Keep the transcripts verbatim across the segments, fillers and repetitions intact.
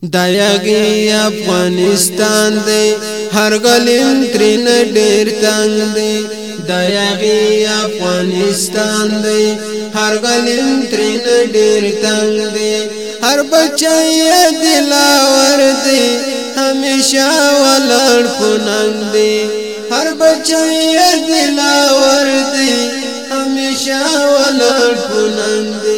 دایګي افغانستان دی هر غلیم ترین ډیر تنگ دی دایګي افغانستان دی هر غلیم ترین ډیر تنگ دی هر بچی دلاور دی همیشه ولړ پوننګ دی هر بچی دلاور دی همیشه ولړ پوننګ دی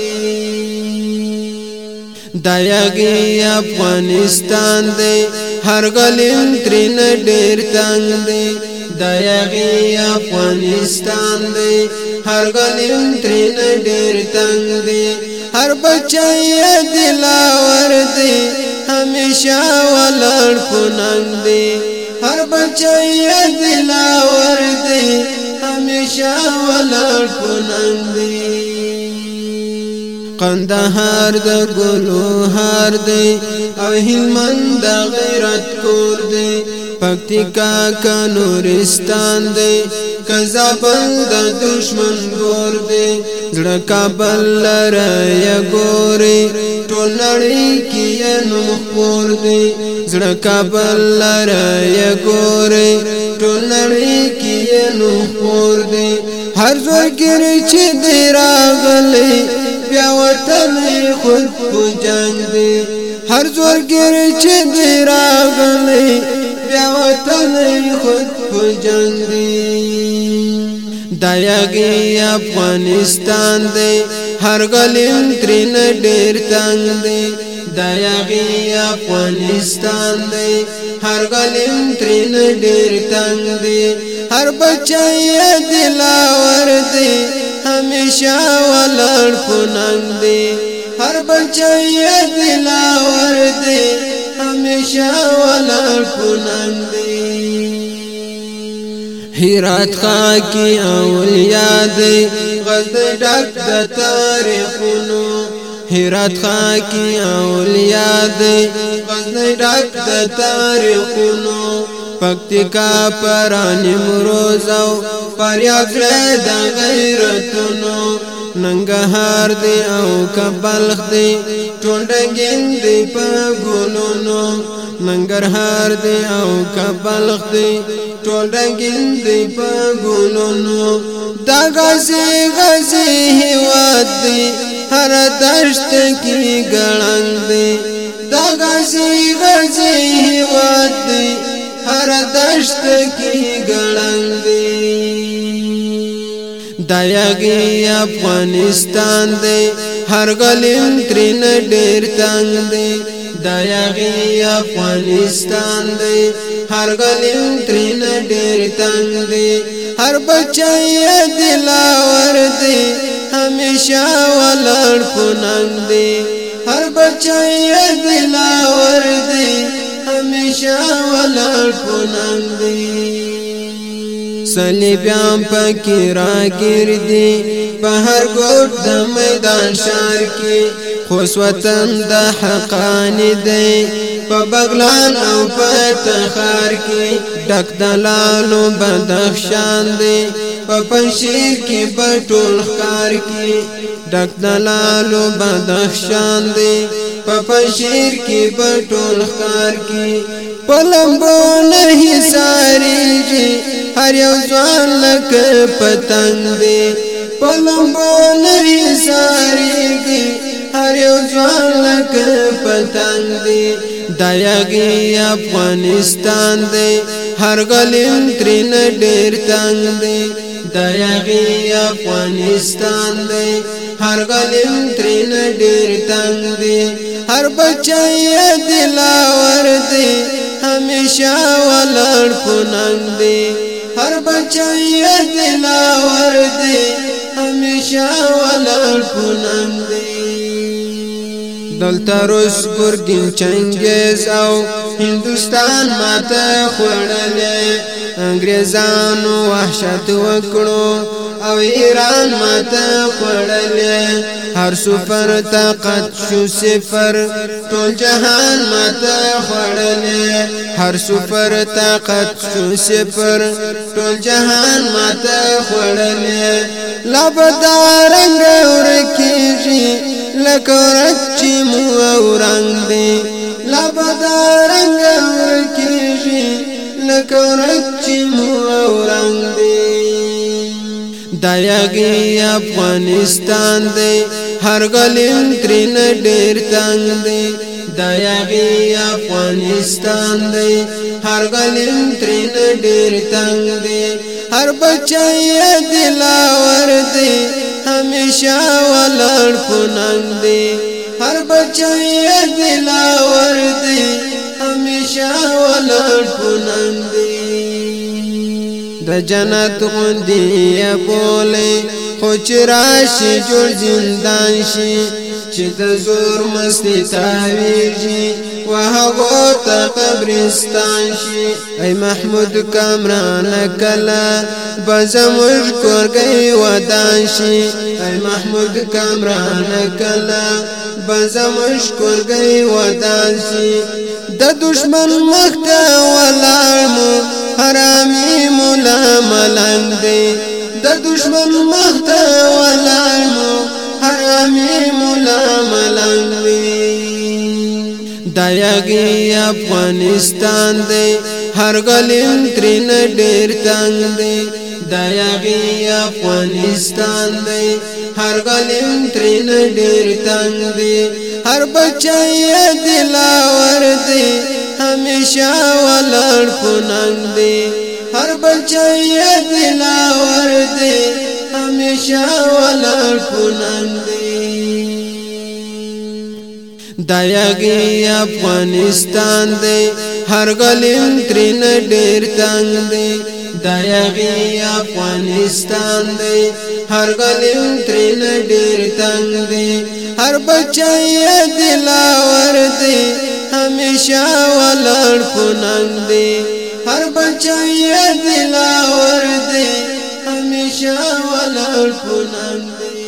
دایګي افغانستان دی هر غلیم ترین ډیر تنگ دی دایګي افغانستان دی هر غلیم ترین ډیر تنگ دی هر بچی دلاور دی همیشه ولړ پوننګ دی هر بچی دلاور دی همیشه ولړ پوننګ دی قندهار د ګلو هار دی او هلمند د غیرت کور دی پکتیکا کا نورستان دی کزابل د دشمن ګور دی زړه کابل لره ګوري ټول نړۍ کې نو خور دی زړه کابل لره ګوري ټول نړۍ کې نو خور دی هر زورګر چې دی راغلی بیا وطن خود په جنگ دی هر زورګر چې دی راغلی بیا وطن خود په جنگ دی دایګي افغانستان دی هر غلیم ترین ډیر تنگ دی دایګي افغانستان دی هر غلیم ترین ډیر تنگ دی هر بچی دلاور دی همیشه ولړ پوننګ دی هر بچی دلاور دی همیشه ولړ پوننګ دی هرات خاکی اولیا دی غزد ډک د تاریخونو هرات خاکی اولیا دی غزد ډک د تاریخونو پکتیکا پرانی مروزو پریاب د غیرتونو ننګهار دی او کبلخ دی ټونډنګین دی په ګلونو ننګرهار دی او کبلخ دی ټونډنګین دی په ګلونو دا غزي غزي هواد دی هر دشت کی ګړنګ دی دا غزي غزي هواد دی هر دشت کی ګړنګ دی دایګي افغانستان دی هر غلیم ترین ډیر تنگ دی دایګي افغانستان دی هر غلیم ترین ډیر تنگ دی هر بچی دلاور دی همیشه ولړ پوننګ دی هر بچی دلاور دی همیشه ولړ پوننګ دی صلیبیان پکی راگیر دی بہر گوٹ دا میدان شار کی خوش وطن دا حقانی دی پا بغلان او پا تخار کی ڈک دلالو بدخشان دی پا پنشیر کی بطول خکار کی ڈک دلالو بدخشان دی پا پنشیر کی بطول خکار کی پلمبو نہیں ساری جی هر یو ځوان لکه پتنګ دی پلمبو نری ساریږي هر یو ځوان لکه پتنګ دی دایګي افغانستان دی هر غلیم ترین ډیر تنگ دی دایګي افغانستان دی هر غلیم ترین ډیر تنگ دی هر بچی دلاور دی همیشه ولړ پوننګ دی هر بچی دلاور دی همیشه ولړ پوننګ دی دلته روس ګورګین چنګیز او هندوستان ماته خوړلې انګریزانو وحشت وکړو او ایران ماته خوړلې هر سفر طاقت شو صفر ټول جهان ماته خوړلې هر سفر طاقت شو صفر ټول جهان ماته خوړلې لبدارنګ ورکیږي لکه ورچ مو اورنګ دی لا بدارنګ ورکیږي لکه ورک چې مو اورنګ دی دایږي افغانستان دی هر غلیم ترین ډیر تنگ دی دایږي افغانستان دی هر غلیم ترین ډیر تنگ دی هر بچی دلاور دی همیشه ولړ پوننګ دی هر بچی دلاور دی همیشه ولړ پوننګ دی د جنت غوندی بوله خو چې راشي جوړ زندان شي چې د زور مستی تاویږي وهغو ته قبرستان شي ای محمود کامران کله بزموږ کورګی ودان شي ای محمود کامران کله بزموږ کورګی ودان شي د دشمن مخ ته ولاړ مو حرامي مولا ملنګ دی د دشمن مخ ته ولاړ مو حرامي مولا ملنګ دی دایږي افغانستان دی هر غلیم ترین ډیر تنگ دی دایږي افغانستان دی هر غلیم ترین ډیر تنگ دی هر بچی دلاور دی همیشه ولړ پوننګ دی هر بچی دلاور دی همیشه ولړ پوننګ دی دایږي افغانستان دی هر غلیم ترین ډیر تنگ دی دایږي افغانستان دی هر غلیم ترین ډیر تنگ دی هر بچی دلاور دی همیشه ولړ پوننګ دی هر بچی دلاور دی همیشه ولړ پوننګ دی